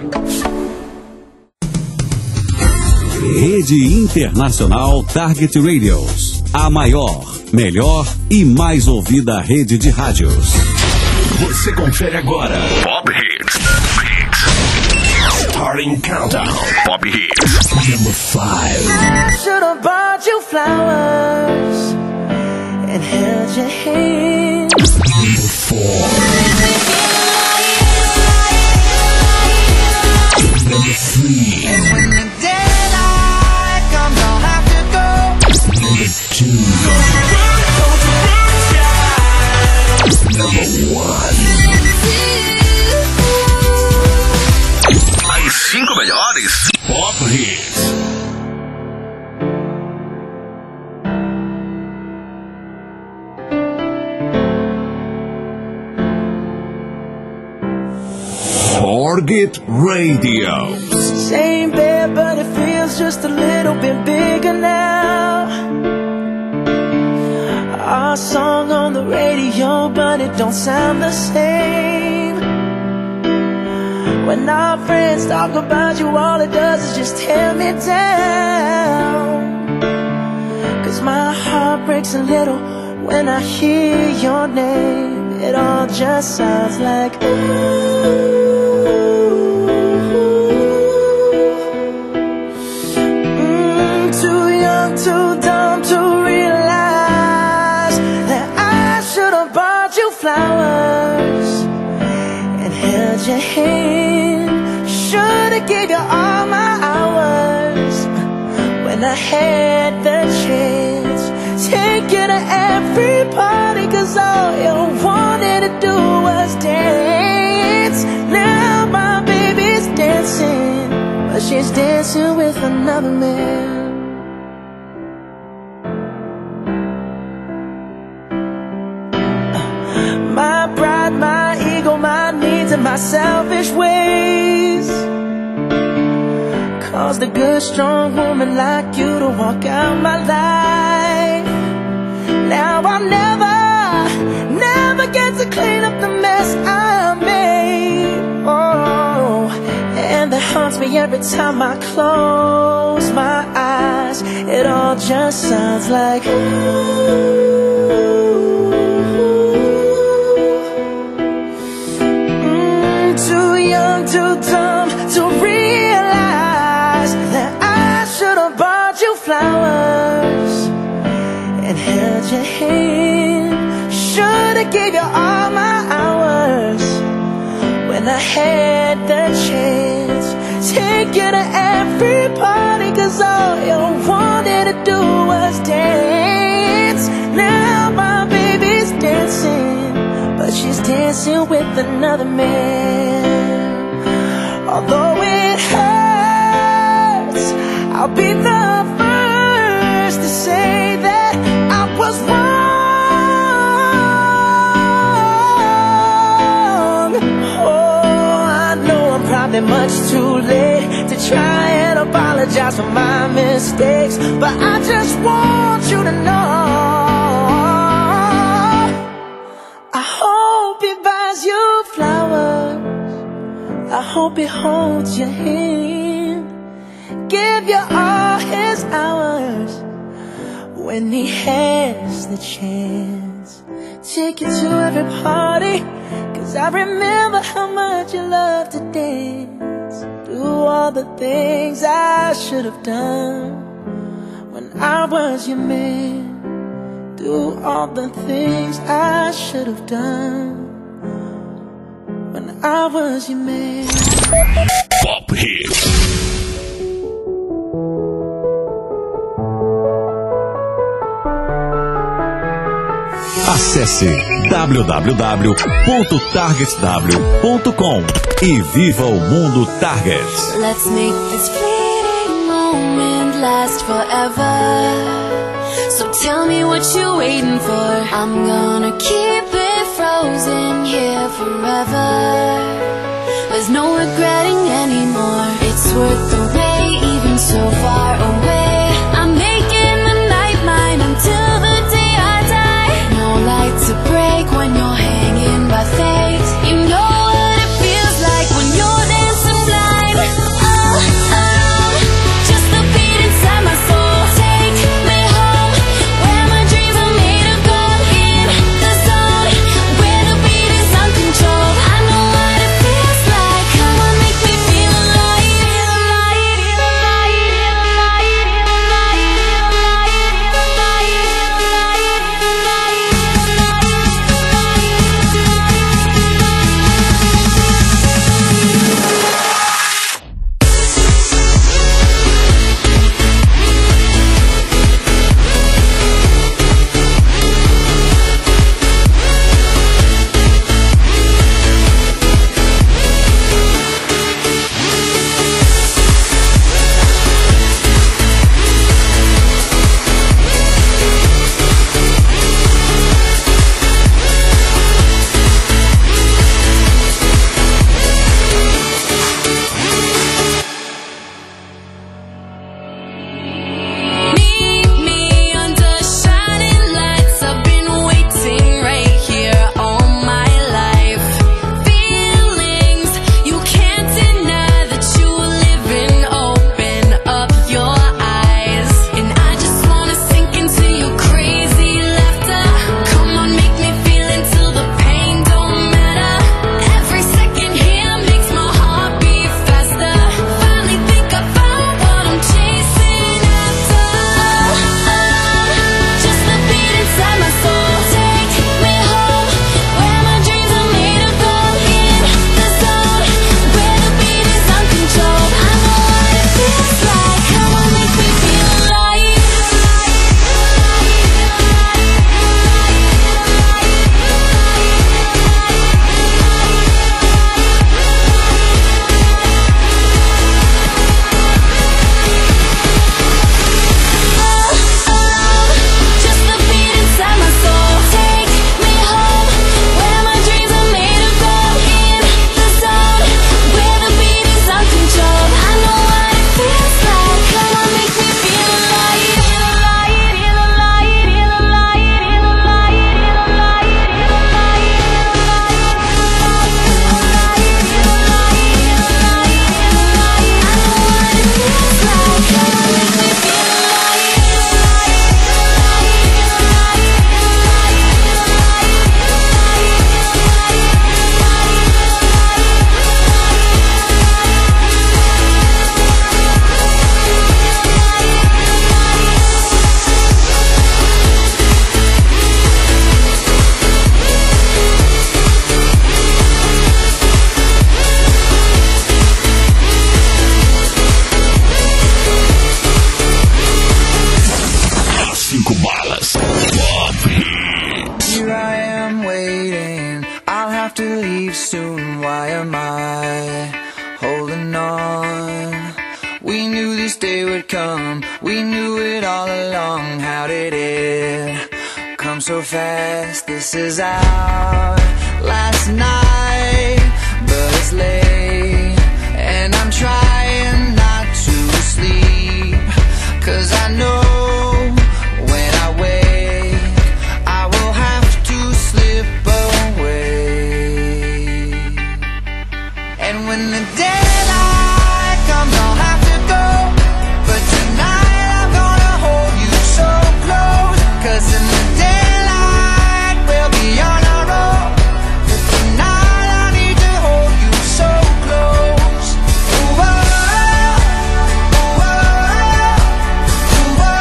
Rede Internacional Target Radios. A maior, melhor e mais ouvida rede de rádios. Você confere agora. Pop Hits. Starting Countdown. Pop Hits. Number 5. I should have bought you flowers and held your hand. Number 4. Number 3. And when the daylight comes, I'll have to go. Number 2. Number 1. As 5 melhores Pop Hits. Target Radio. Same bed, but it feels just a little bit bigger now. Our song on the radio, but it don't sound the same. When our friends talk about you, all it does is just tear me down. 'Cause my heart breaks a little when I hear your name. It all just sounds like ooh. Too young, too dumb to realize that I should have bought you flowers and held your hand. Should have gave you all my hours when I had the chance. Take you to every party, 'cause all you wanted to do was dance. Now my baby's dancing, but she's dancing with another man. My pride, my ego, my needs, and my selfish ways caused a good, strong woman like you to walk out my life. Now I'll never get to clean up the mess I made. Oh, and that haunts me every time I close my eyes. It all just sounds like ooh. Too young, too dumb to realize that I should have bought you flowers and held your hand. Should have gave you all my hours when I had the chance. Take you to every party, 'cause all you wanted to do was dance. Now my baby's dancing, but she's dancing with another man. Although it hurts, I'll be the first to say that I was wrong. Oh, I know I'm probably much too late to try and apologize for my mistakes, but I just want you to know I hope he buys you flowers. I hope he holds your hand, give you all his hours when he has the chance. Take you to every party, 'cause I remember how much you loved to dance. Do all the things I should have done when I was your man. Do all the things I should have done when I was your man. Pop Hits. Acesse www.targetsw.com e viva o mundo Target. Let's make this fleeting moment last forever. So tell me what you're waiting for. I'm gonna keep it frozen here forever. There's no regretting anymore. It's worth the wait, even so far away. I'm making the night mine until the day I die. No light to break when you're hanging by fate. You know what it feels like when you're dancing blind. I, holding on. We knew this day would come, we knew it all along. How did it come so fast? This is our last night, but it's late, and I'm trying not to sleep, 'cause I know when I wake I will have to slip away. And when the daylight comes I'll have to go, but tonight I'm gonna hold you so close, 'cause in the daylight we'll be on our own, but tonight I need to hold you so close. Ooh, oh, ooh, oh, ooh, oh, ooh,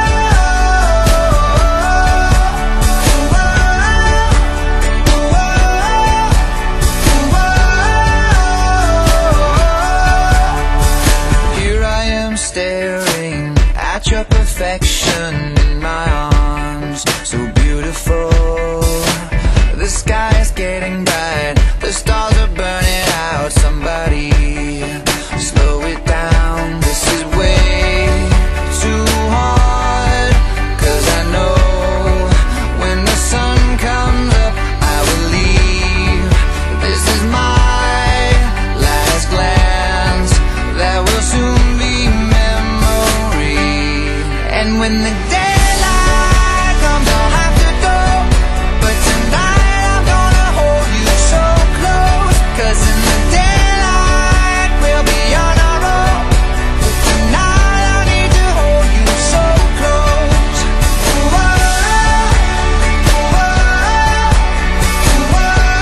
ooh, here I am staring at your perfection in my arms, so beautiful. The sky is getting bright, the stars are burning out. Somebody slow it down, this is way too hard. 'Cause I know when the sun comes up I will leave. This is my last glance, that will soon be memory. And when the daylight comes I'll have to go, but tonight I'm gonna hold you so close, 'cause in the daylight we'll be on our own, but tonight I need to hold you so close. Ooh, oh, ooh, oh, ooh, oh, ooh, oh, ooh,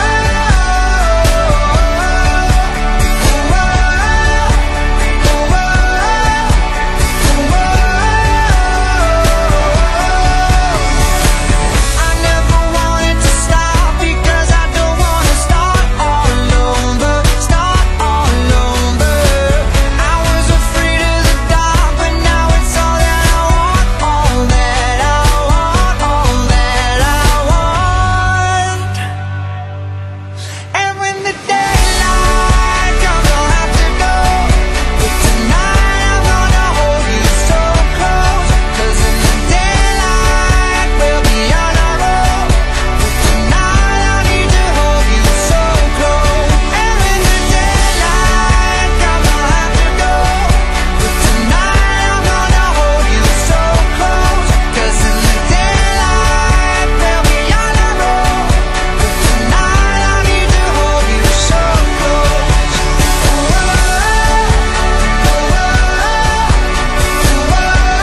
I never wanted to stop, because I don't wanna start all over, start all over. I was afraid of the dark, but now it's all that I want, all that I want, all that I want. And when the daylight comes I'll have to go, but tonight I'm gonna hold you so close, 'cause in the daylight we'll be on our own, but tonight I need to hold you so close. And when the daylight comes I'll have to go, but tonight I'm gonna hold you so close, 'cause in the daylight we'll be on our own, but tonight I need to hold you so close. Ooh, oh, ooh, oh, ooh,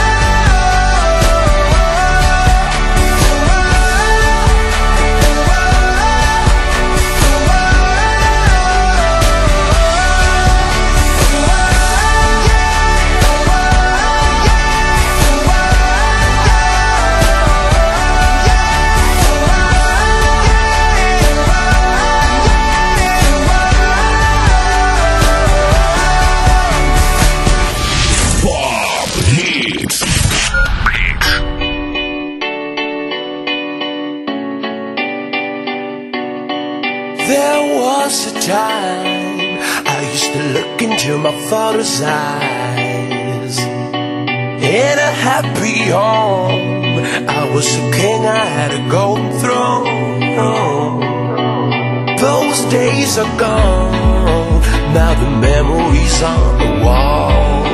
Pop Hits. There was a time I used to look into my father's eyes. In a happy home, I was a king, I had a golden throne. Those days are gone, now the memories on the wall.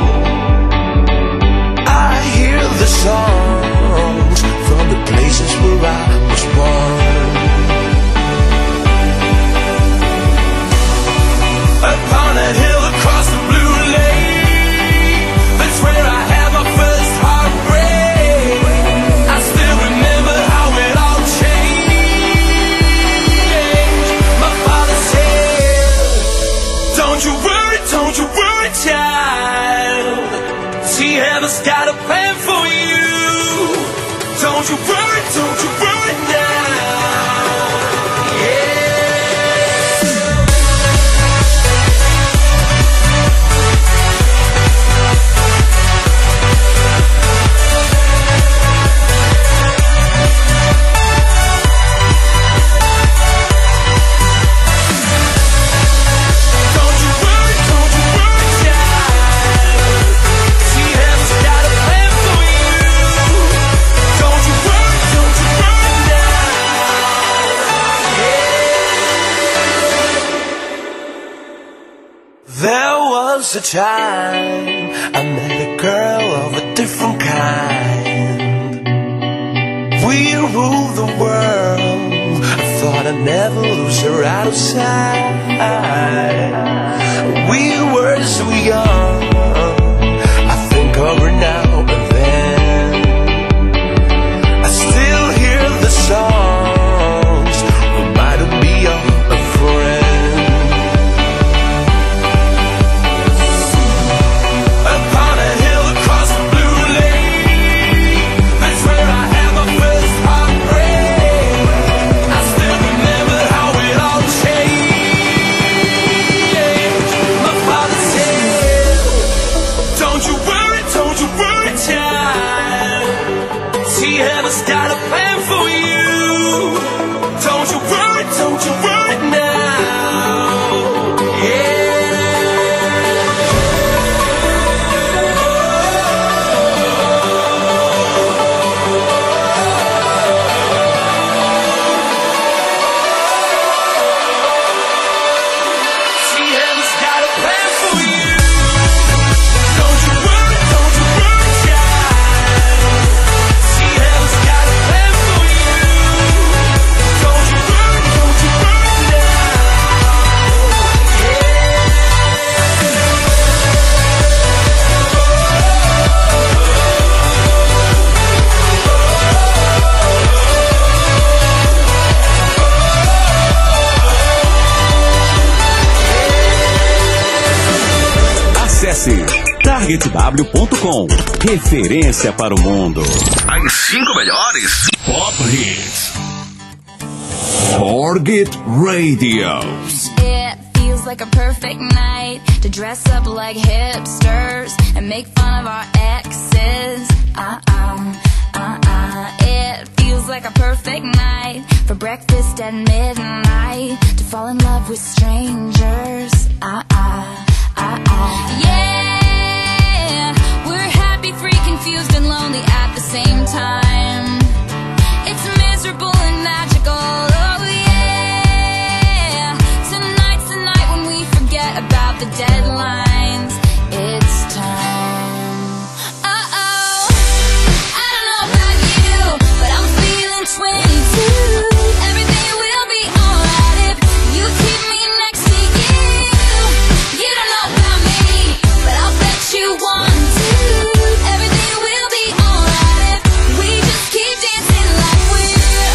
I hear the songs from the places where I was born. Upon a hill across the blue lake, that's where I had my first heartbreak. I still remember how it all changed. My father said, don't you worry, child. See, heaven's got a plan for you. Don't you worry now. Yeah. There was a time I met a girl of a different kind. We ruled the world. I thought I'd never lose her out of sight. We were so young. I think of her now and then. I still hear the songs, reminded me of a friend. Heaven's got a plan for you. Don't you worry now. See, heaven's got a plan for you. Don't you worry, child. See, heaven's got a plan for you. Don't you worry now. Acesse targetw.com. Referência para o mundo. As 5 melhores Pop Hits. Target Radio. It feels like a perfect night to dress up like hipsters and make fun of our exes. It feels like a perfect night for breakfast at midnight to fall in love with strangers. Yeah, we're happy, free, confused, and lonely at the same time. It's miserable and magical. Oh yeah, tonight's the night when we forget about the deadlines. It's time. Uh-oh, I don't know about you, but I'm feeling 22. Everything will be alright if you keep me next to you. You don't know about me, but I'll bet you want to. Everything will be alright if we just keep dancing like we're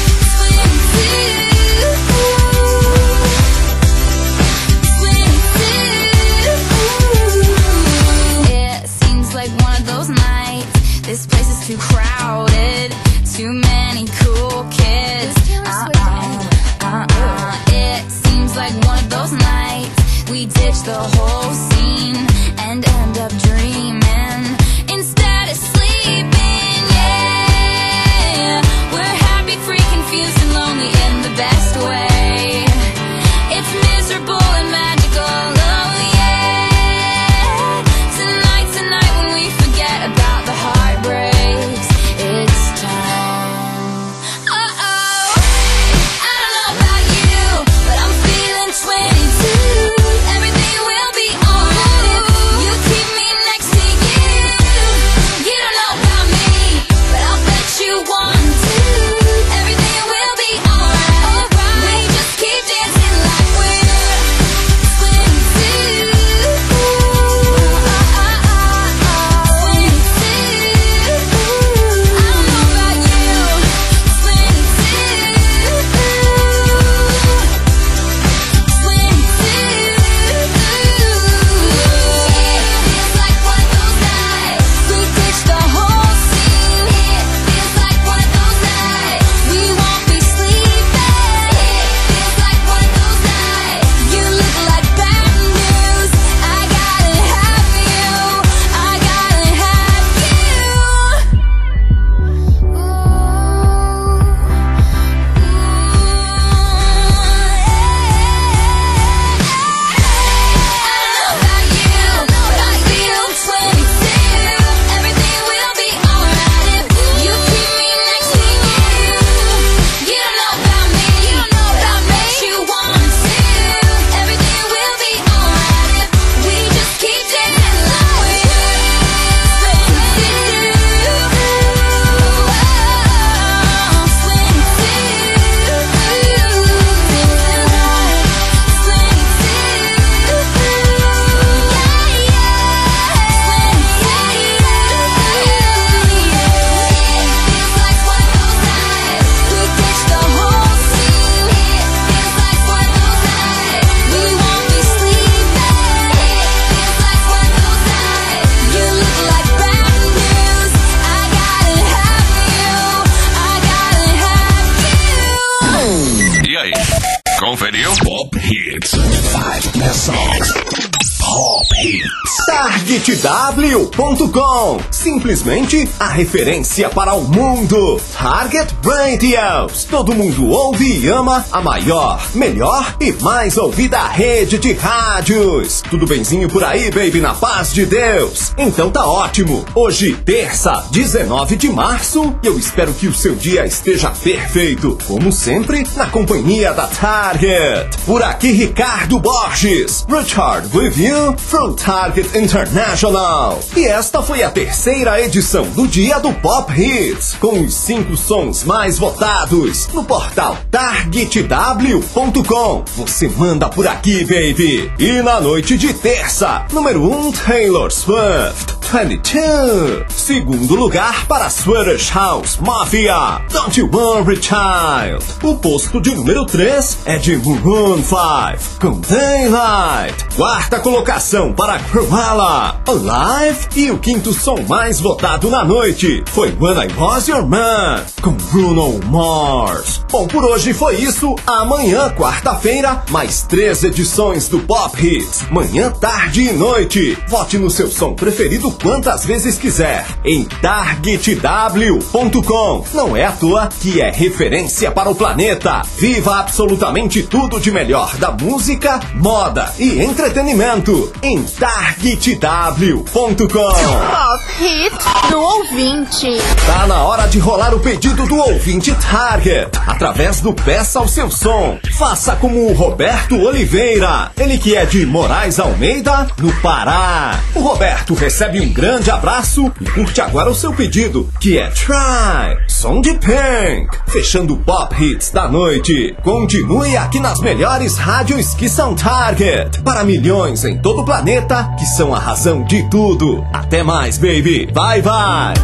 22. It seems like one of those nights. This place is too crowded, too many cool kids. It seems like one of those nights we ditch the whole scene and end up dreaming instead of sleeping. Yeah, we're happy, free, confused, and lonely in the best way. It's miserable and magical. Oh yeah, tonight's the night when we forget about the heartbreaks. It's time. Uh-oh, I don't know about you, but I'm feeling 22. Everything will be alright if you keep me next to you. Pop Hits. TargetW.com. Simplesmente a referência para o mundo. Target Radios. Todo mundo ouve e ama a maior, melhor e mais ouvida rede de rádios. Tudo benzinho por aí, baby, na paz de Deus? Então tá ótimo. Hoje, terça, 19 de março, eu espero que o seu dia esteja perfeito. Como sempre, na companhia da Target. Por aqui, Ricardo Borges. Richard with you from Target International. E esta foi a terceira edição do Dia do Pop Hits, com os 5 sons mais votados no portal TargetW.com. Você manda por aqui, baby. E na noite de terça, número 1, Taylor Swift, 22. Segundo lugar para Swedish House Mafia, Don't You Worry Child. O posto de número 3 é de Maroon 5, com Daylight. Quarta colocação para Cruella, Alive. E o quinto som mais votado na noite foi When I Was Your Man, com Bruno Mars. Bom, por hoje foi isso. Amanhã, quarta-feira, mais 3 edições do Pop Hits, manhã, tarde e noite. Vote no seu som preferido quantas vezes quiser em TargetW.com. Não é à toa que é referência para o planeta. Viva absolutamente tudo de melhor da música, moda e entretenimento em TargetW.com. Pop Hits do ouvinte. Tá na hora de rolar o pedido do ouvinte Target através do Peça ao Seu Som. Faça como o Roberto Oliveira, ele que é de Moraes Almeida, no Pará. O Roberto recebe um grande abraço e curte agora o seu pedido, que é Try, som de Pink. Fechando o Pop Hits da noite. Continue aqui nas melhores rádios que são Target, para milhões em todo o planeta que são a razão de tudo. Até mais, baby. Bye, bye.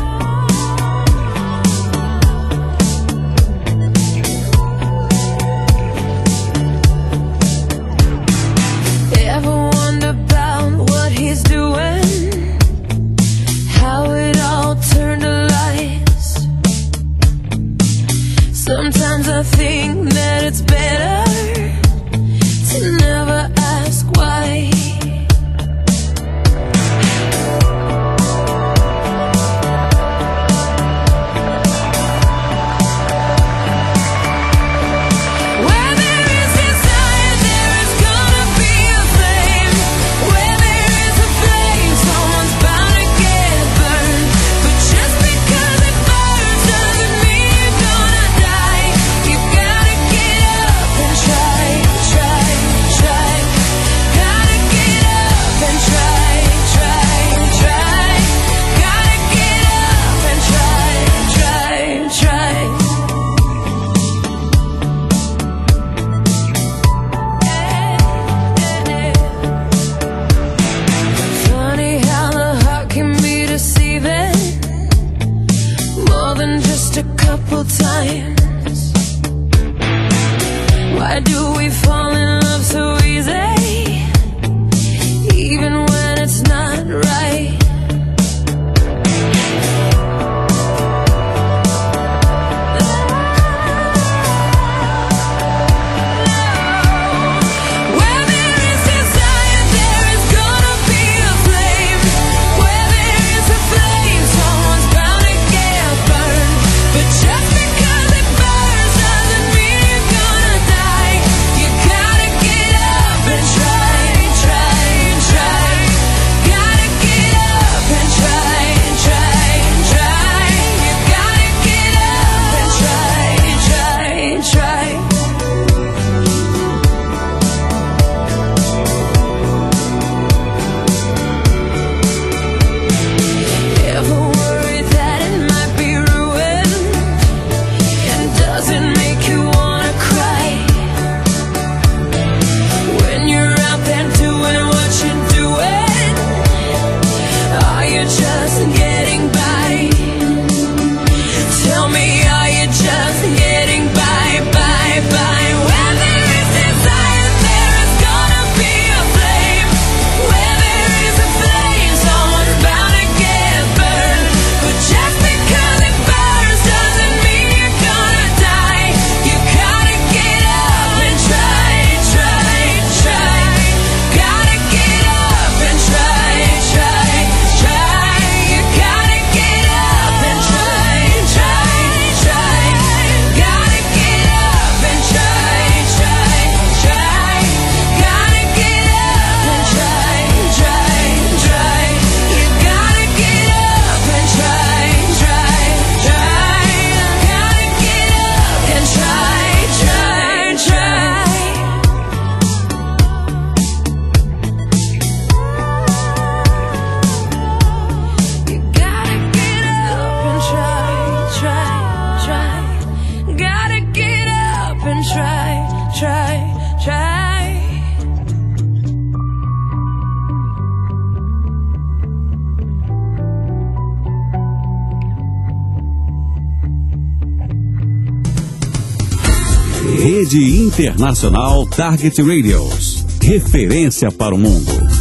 Sometimes I think that it's better to never ask why. Rede Internacional Target Radios. Referência para o mundo.